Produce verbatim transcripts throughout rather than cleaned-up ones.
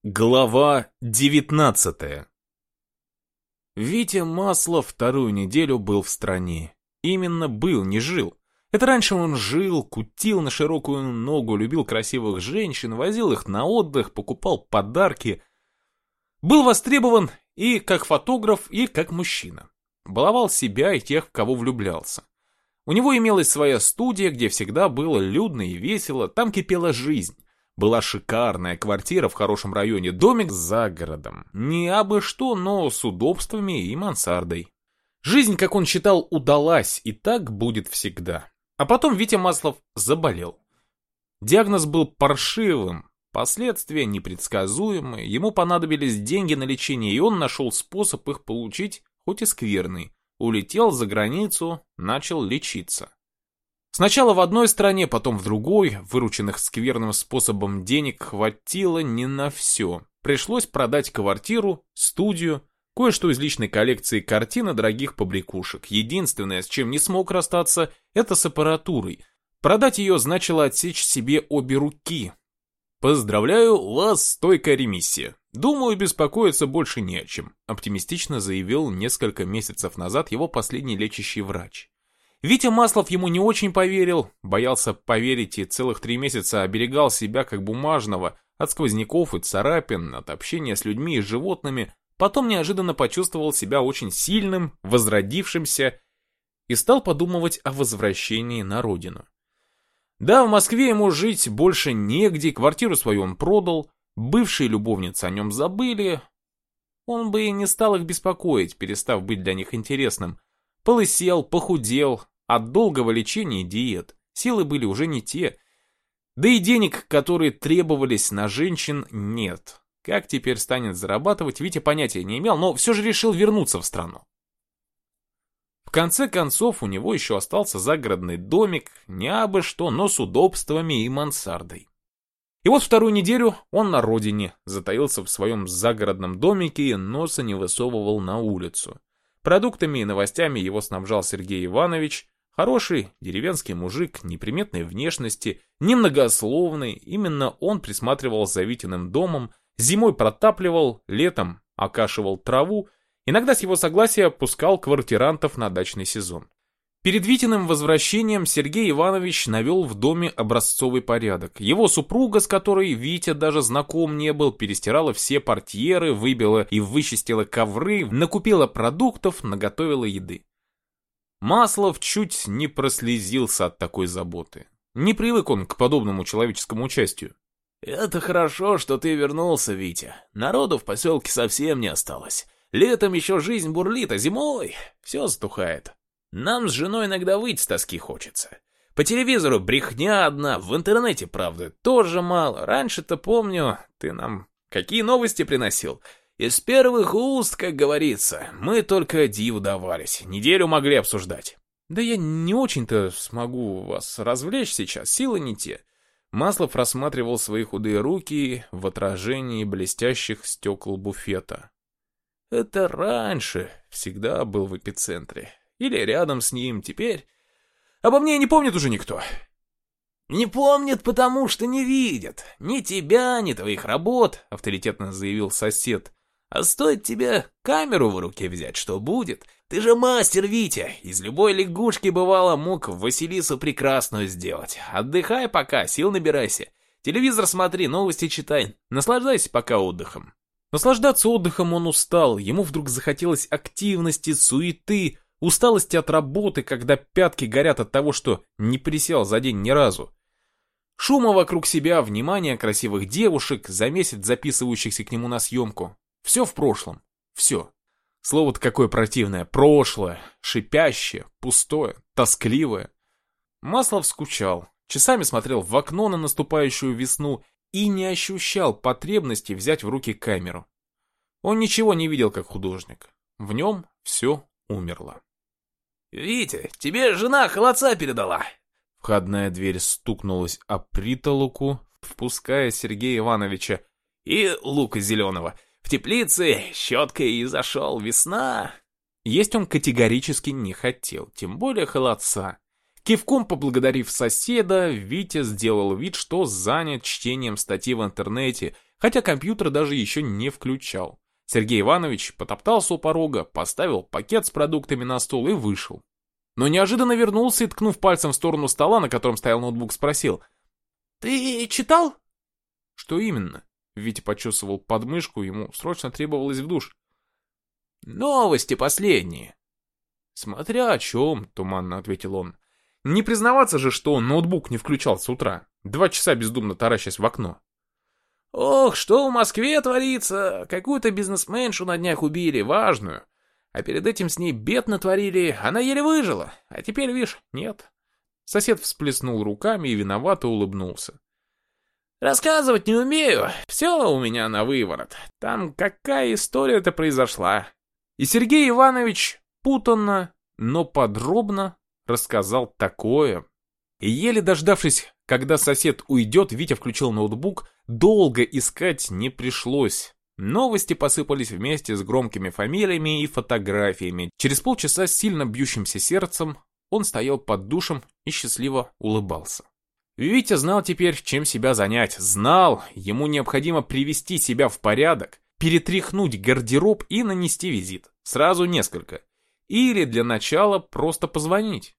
Глава девятнадцатая. Витя Маслов вторую неделю был в стране. Именно был, не жил. Это раньше он жил, кутил на широкую ногу, любил красивых женщин, возил их на отдых, покупал подарки. Был востребован и как фотограф, и как мужчина. Баловал себя и тех, в кого влюблялся. У него имелась своя студия, где всегда было людно и весело, там кипела жизнь. Была шикарная квартира в хорошем районе, домик за городом. Не абы что, но с удобствами и мансардой. Жизнь, как он считал, удалась, и так будет всегда. А потом Витя Маслов заболел. Диагноз был паршивым, последствия непредсказуемые, ему понадобились деньги на лечение, и он нашел способ их получить, хоть и скверный. Улетел за границу, начал лечиться. Сначала в одной стране, потом в другой, вырученных скверным способом денег хватило не на все. Пришлось продать квартиру, студию, кое-что из личной коллекции картин и дорогих побрякушек. Единственное, с чем не смог расстаться, это с аппаратурой. Продать ее значило отсечь себе обе руки. «Поздравляю, у вас стойкая ремиссия. Думаю, беспокоиться больше не о чем», оптимистично заявил несколько месяцев назад его последний лечащий врач. Витя Маслов ему не очень поверил, боялся поверить и целых три месяца оберегал себя как бумажного от сквозняков и царапин, от общения с людьми и животными, потом неожиданно почувствовал себя очень сильным, возродившимся и стал подумывать о возвращении на родину. Да, в Москве ему жить больше негде, квартиру свою он продал, бывшие любовницы о нем забыли, он бы и не стал их беспокоить, перестав быть для них интересным. Полысел, похудел, от долгого лечения и диет. Силы были уже не те. Да и денег, которые требовались на женщин, нет. Как теперь станет зарабатывать, Витя понятия не имел, но все же решил вернуться в страну. В конце концов, у него еще остался загородный домик, не абы что, но с удобствами и мансардой. И вот вторую неделю он на родине, затаился в своем загородном домике и носа не высовывал на улицу. Продуктами и новостями его снабжал Сергей Иванович, хороший деревенский мужик неприметной внешности, немногословный, именно он присматривал за Витиным домом, зимой протапливал, летом окашивал траву, иногда с его согласия пускал квартирантов на дачный сезон. Перед Витиным возвращением Сергей Иванович навел в доме образцовый порядок. Его супруга, с которой Витя даже знаком не был, перестирала все портьеры, выбила и вычистила ковры, накупила продуктов, наготовила еды. Маслов чуть не прослезился от такой заботы. Не привык он к подобному человеческому участию. «Это хорошо, что ты вернулся, Витя. Народу в поселке совсем не осталось. Летом еще жизнь бурлит, а зимой все затухает. Нам с женой иногда выйти с тоски хочется. По телевизору брехня одна, в интернете, правда, тоже мало. Раньше-то, помню, ты нам какие новости приносил? Из первых уст, как говорится, мы только диву давались, неделю могли обсуждать». «Да я не очень-то смогу вас развлечь сейчас, силы не те». Маслов рассматривал свои худые руки в отражении блестящих стекол буфета. Это раньше всегда был в эпицентре. Или рядом с ним, теперь обо мне не помнит уже никто. «Не помнят, потому что не видят. Ни тебя, ни твоих работ», — авторитетно заявил сосед. «А стоит тебе камеру в руке взять, что будет? Ты же мастер, Витя. Из любой лягушки, бывало, мог Василису Прекрасную сделать. Отдыхай пока, сил набирайся. Телевизор смотри, новости читай. Наслаждайся пока отдыхом». Наслаждаться отдыхом он устал. Ему вдруг захотелось активности, суеты, усталости от работы, когда пятки горят от того, что не присел за день ни разу. Шума вокруг себя, внимания красивых девушек, за месяц записывающихся к нему на съемку. Все в прошлом. Все. Слово-то какое противное. Прошлое. Шипящее, пустое, тоскливое. Маслов скучал. Часами смотрел в окно на наступающую весну и не ощущал потребности взять в руки камеру. Он ничего не видел как художник. В нем все умерло. «Витя, тебе жена холодца передала». Входная дверь стукнулась о притолоку, впуская Сергея Ивановича. «И лука зеленого. В теплице щеткой и зашел, весна». Есть он категорически не хотел, тем более холодца. Кивком поблагодарив соседа, Витя сделал вид, что занят чтением статьи в интернете, хотя компьютер даже еще не включал. Сергей Иванович потоптался у порога, поставил пакет с продуктами на стол и вышел. Но неожиданно вернулся и, ткнув пальцем в сторону стола, на котором стоял ноутбук, спросил: «Ты читал?» «Что именно?» Витя почесывал подмышку, ему срочно требовалось в душ. «Новости последние». «Смотря о чем», — туманно ответил он. Не признаваться же, что он ноутбук не включал с утра, два часа бездумно таращась в окно. «Ох, что в Москве творится! Какую-то бизнесменшу на днях убили, важную. А перед этим с ней бед натворили, она еле выжила. А теперь, видишь, нет». Сосед всплеснул руками и виновато улыбнулся. «Рассказывать не умею, все у меня на выворот. Там какая история-то произошла». И Сергей Иванович путанно, но подробно рассказал такое. И еле дождавшись, когда сосед уйдет, Витя включил ноутбук. Долго искать не пришлось. Новости посыпались вместе с громкими фамилиями и фотографиями. Через полчаса с сильно бьющимся сердцем он стоял под душем и счастливо улыбался. Витя знал теперь, чем себя занять. Знал, ему необходимо привести себя в порядок, перетряхнуть гардероб и нанести визит. Сразу несколько. Или для начала просто позвонить.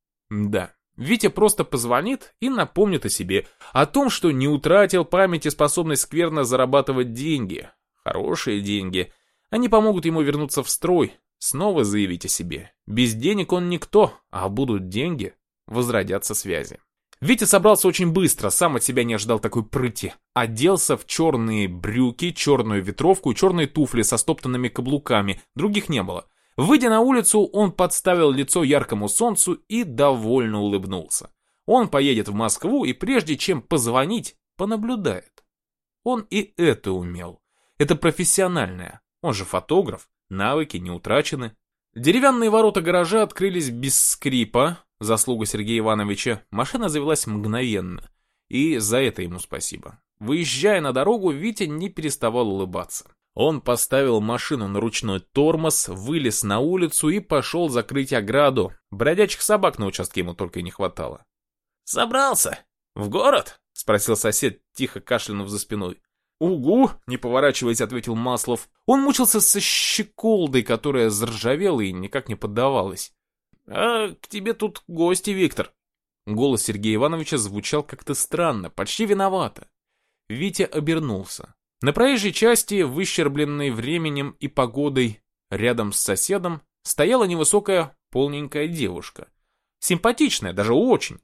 Да, Витя просто позвонит и напомнит о себе, о том, что не утратил память и способность скверно зарабатывать деньги. Хорошие деньги. Они помогут ему вернуться в строй, снова заявить о себе. Без денег он никто, а будут деньги, возродятся связи. Витя собрался очень быстро, сам от себя не ожидал такой прыти. Оделся в черные брюки, черную ветровку и черные туфли со стоптанными каблуками, других не было. Выйдя на улицу, он подставил лицо яркому солнцу и довольно улыбнулся. Он поедет в Москву и прежде чем позвонить, понаблюдает. Он и это умел. Это профессиональное. Он же фотограф, навыки не утрачены. Деревянные ворота гаража открылись без скрипа, заслуга Сергея Ивановича. Машина завелась мгновенно. И за это ему спасибо. Выезжая на дорогу, Витя не переставал улыбаться. Он поставил машину на ручной тормоз, вылез на улицу и пошел закрыть ограду. Бродячих собак на участке ему только и не хватало. «Собрался? В город?» — спросил сосед, тихо кашлянув за спиной. «Угу!» — не поворачиваясь, ответил Маслов. Он мучился со щеколдой, которая заржавела и никак не поддавалась. «А к тебе тут гости, Виктор!» Голос Сергея Ивановича звучал как-то странно, почти виновато. Витя обернулся. На проезжей части, выщербленной временем и погодой, рядом с соседом, стояла невысокая, полненькая девушка. Симпатичная, даже очень,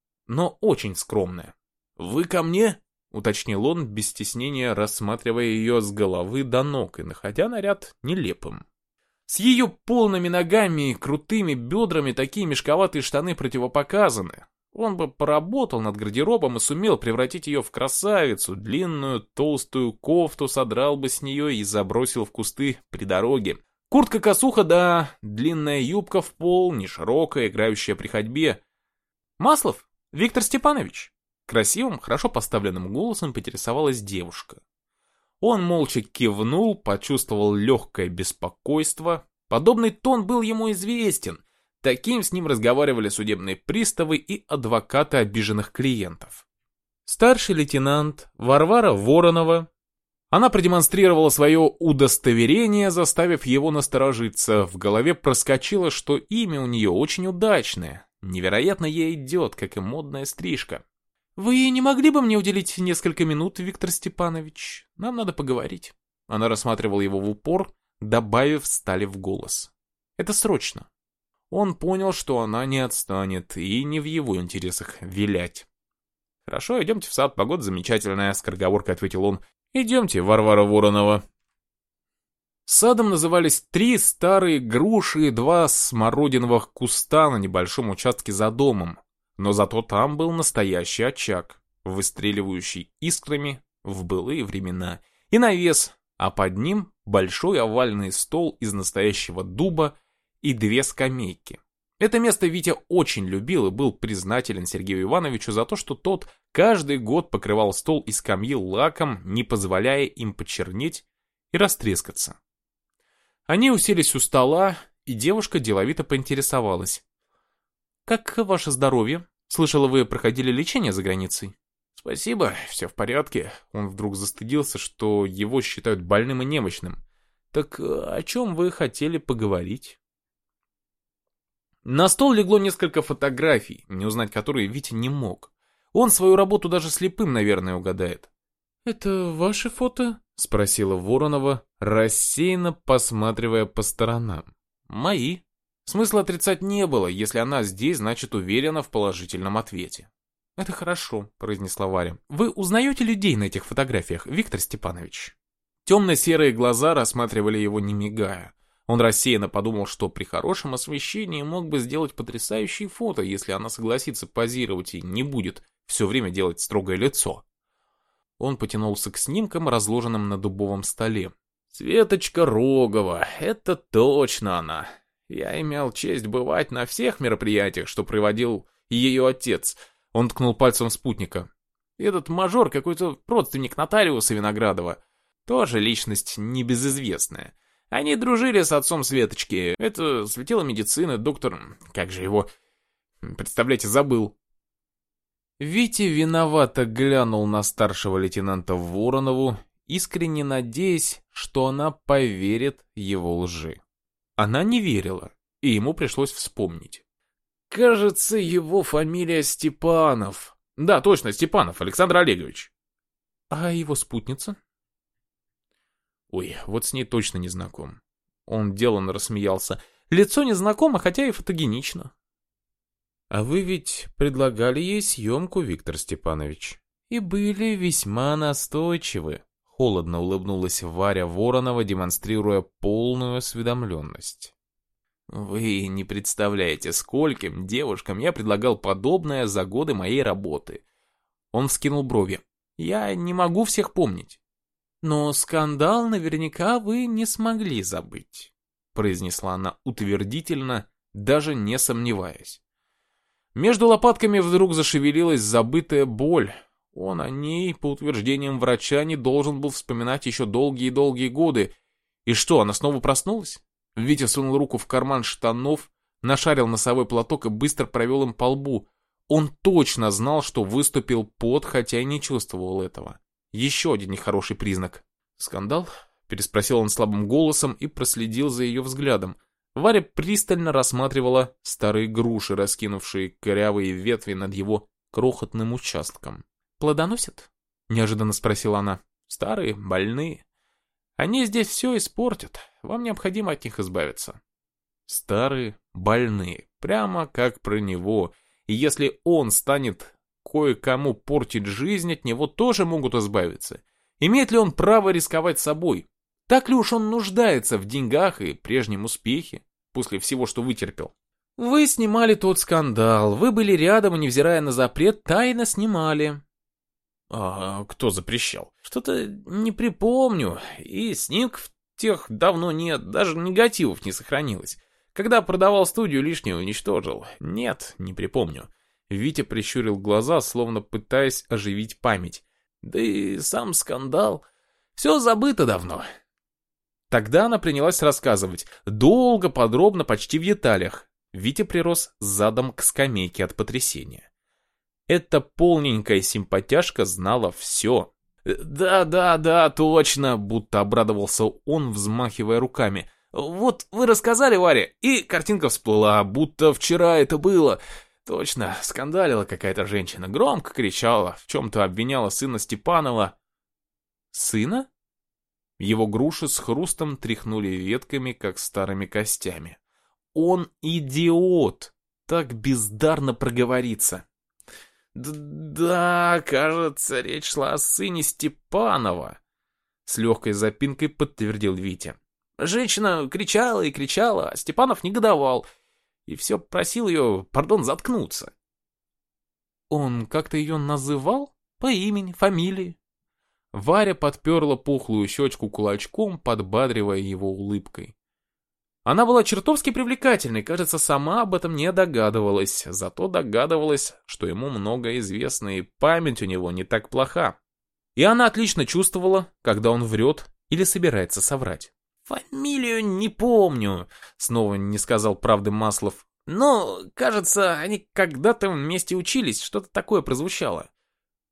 но очень скромная. «Вы ко мне?» — уточнил он, без стеснения рассматривая ее с головы до ног и находя наряд нелепым. С ее полными ногами и крутыми бедрами такие мешковатые штаны противопоказаны. Он бы поработал над гардеробом и сумел превратить ее в красавицу, длинную толстую кофту содрал бы с нее и забросил в кусты при дороге. Куртка-косуха, да, длинная юбка в пол, не широкая, играющая при ходьбе. «Маслов? Виктор Степанович?» Красивым, хорошо поставленным голосом поинтересовалась девушка. Он молча кивнул, почувствовал легкое беспокойство. Подобный тон был ему известен. Таким с ним разговаривали судебные приставы и адвокаты обиженных клиентов. Старший лейтенант Варвара Воронова. Она продемонстрировала свое удостоверение, заставив его насторожиться. В голове проскочило, что имя у нее очень удачное. Невероятно ей идет, как и модная стрижка. «Вы не могли бы мне уделить несколько минут, Виктор Степанович? Нам надо поговорить». Она рассматривала его в упор, добавив стали в голос. «Это срочно». Он понял, что она не отстанет, и не в его интересах вилять. «Хорошо, идемте в сад, погода замечательная», — скороговоркой ответил он. «Идемте, Варвара Воронова». Садом назывались три старые груши и два смородиновых куста на небольшом участке за домом. Но зато там был настоящий очаг, выстреливающий искрами в былые времена, и навес, а под ним большой овальный стол из настоящего дуба и две скамейки. Это место Витя очень любил и был признателен Сергею Ивановичу за то, что тот каждый год покрывал стол и скамьи лаком, не позволяя им почернеть и растрескаться. Они уселись у стола, и девушка деловито поинтересовалась. «Как ваше здоровье? Слышала, вы проходили лечение за границей?» Спасибо, все в порядке. Он вдруг застыдился, что его считают больным и немощным. Так о чем вы хотели поговорить? На стол легло несколько фотографий, не узнать которые Витя не мог. Он свою работу даже слепым, наверное, угадает. «Это ваши фото?» — спросила Воронова, рассеянно посматривая по сторонам. «Мои». Смысла отрицать не было, если она здесь, значит уверена в положительном ответе. «Это хорошо», — произнесла Варя. «Вы узнаете людей на этих фотографиях, Виктор Степанович?» Темно-серые глаза рассматривали его не мигая. Он рассеянно подумал, что при хорошем освещении мог бы сделать потрясающие фото, если она согласится позировать и не будет все время делать строгое лицо. Он потянулся к снимкам, разложенным на дубовом столе. «Светочка Рогова, это точно она. Я имел честь бывать на всех мероприятиях, что проводил ее отец». Он ткнул пальцем в спутника. «Этот мажор какой-то родственник нотариуса Виноградова. Тоже личность небезызвестная. Они дружили с отцом Светочки. Это светило медицины, доктор... Как же его... Представляете, забыл». Витя виновато глянул на старшего лейтенанта Воронову, искренне надеясь, что она поверит его лжи. Она не верила, и ему пришлось вспомнить. «Кажется, его фамилия Степанов». «Да, точно, Степанов, Александр Олегович». «А его спутница?» «Ой, вот с ней точно не знаком». Он деланно рассмеялся. «Лицо незнакомо, хотя и фотогенично». «А вы ведь предлагали ей съемку, Виктор Степанович, и были весьма настойчивы», — холодно улыбнулась Варя Воронова, демонстрируя полную осведомленность. «Вы не представляете, скольким девушкам я предлагал подобное за годы моей работы». Он вскинул брови. «Я не могу всех помнить». «Но скандал наверняка вы не смогли забыть», — произнесла она утвердительно, даже не сомневаясь. Между лопатками вдруг зашевелилась забытая боль. Он о ней, по утверждениям врача, не должен был вспоминать еще долгие-долгие годы. И что, она снова проснулась? Витя сунул руку в карман штанов, нашарил носовой платок и быстро провел им по лбу. Он точно знал, что выступил пот, хотя и не чувствовал этого. Еще один нехороший признак. «Скандал?» — переспросил он слабым голосом и проследил за ее взглядом. Варя пристально рассматривала старые груши, раскинувшие корявые ветви над его крохотным участком. «Плодоносят?» — неожиданно спросила она. «Старые, больные. Они здесь все испортят. Вам необходимо от них избавиться». Старые, больные. Прямо как про него. И если он станет кое-кому портить жизнь, от него тоже могут избавиться. Имеет ли он право рисковать собой? Так ли уж он нуждается в деньгах и прежнем успехе, после всего, что вытерпел? «Вы снимали тот скандал, вы были рядом и, невзирая на запрет, тайно снимали». «А кто запрещал?» «Что-то не припомню, и снимков тех давно нет, даже негативов не сохранилось. Когда продавал студию, лишнее уничтожил. Нет, не припомню». Витя прищурил глаза, словно пытаясь оживить память. «Да и сам скандал. Все забыто давно». Тогда она принялась рассказывать, долго, подробно, почти в деталях. Витя прирос задом к скамейке от потрясения. Эта полненькая симпатяшка знала все. «Да, да, да, точно», будто обрадовался он, взмахивая руками. «Вот вы рассказали, Варя, и картинка всплыла, будто вчера это было. Точно, скандалила какая-то женщина, громко кричала, в чем-то обвиняла сына Степанова». «Сына?» Его груши с хрустом тряхнули ветками, как старыми костями. Он идиот! Так бездарно проговориться. «Да, кажется, речь шла о сыне Степанова», — с легкой запинкой подтвердил Витя. Женщина кричала и кричала, а Степанов негодовал. И все просил ее, пардон, заткнуться. «Он как-то ее называл? По имени, фамилии?» Варя подперла пухлую щечку кулачком, подбадривая его улыбкой. Она была чертовски привлекательной, кажется, сама об этом не догадывалась, зато догадывалась, что ему много известно и память у него не так плоха. И она отлично чувствовала, когда он врет или собирается соврать. «Фамилию не помню», — снова не сказал правды Маслов. «Но, кажется, они когда-то вместе учились, что-то такое прозвучало».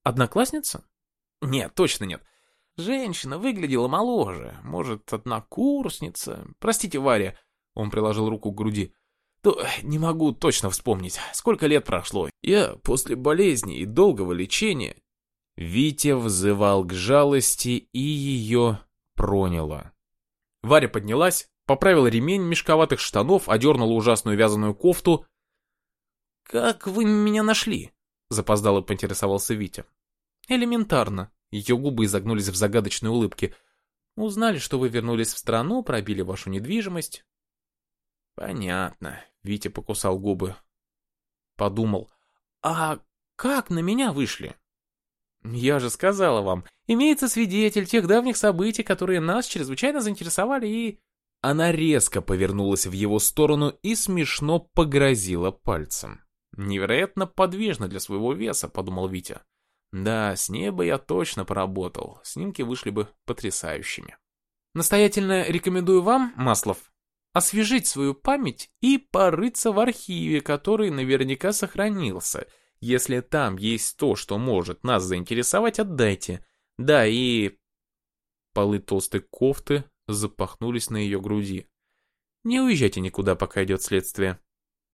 Одноклассница? Нет, точно нет. Женщина выглядела моложе. Может, однокурсница? Простите, Варя. Он приложил руку к груди. То не могу точно вспомнить, сколько лет прошло. Я после болезни и долгого лечения... Витя взывал к жалости, и ее проняло. Варя поднялась, поправила ремень мешковатых штанов, одернула ужасную вязаную кофту. «Как вы меня нашли?» — запоздало поинтересовался Витя. «Элементарно». Ее губы изогнулись в загадочной улыбке. «Узнали, что вы вернулись в страну, пробили вашу недвижимость». «Понятно», — Витя покусал губы. Подумал. «А как на меня вышли?» «Я же сказала вам, имеется свидетель тех давних событий, которые нас чрезвычайно заинтересовали, и...» Она резко повернулась в его сторону и смешно погрозила пальцем. «Невероятно подвижно для своего веса», — подумал Витя. «Да, с ней бы я точно поработал, снимки вышли бы потрясающими». «Настоятельно рекомендую вам, Маслов, освежить свою память и порыться в архиве, который наверняка сохранился. Если там есть то, что может нас заинтересовать, отдайте. Да, и...» Полы толстой кофты запахнулись на ее груди. «Не уезжайте никуда, пока идет следствие».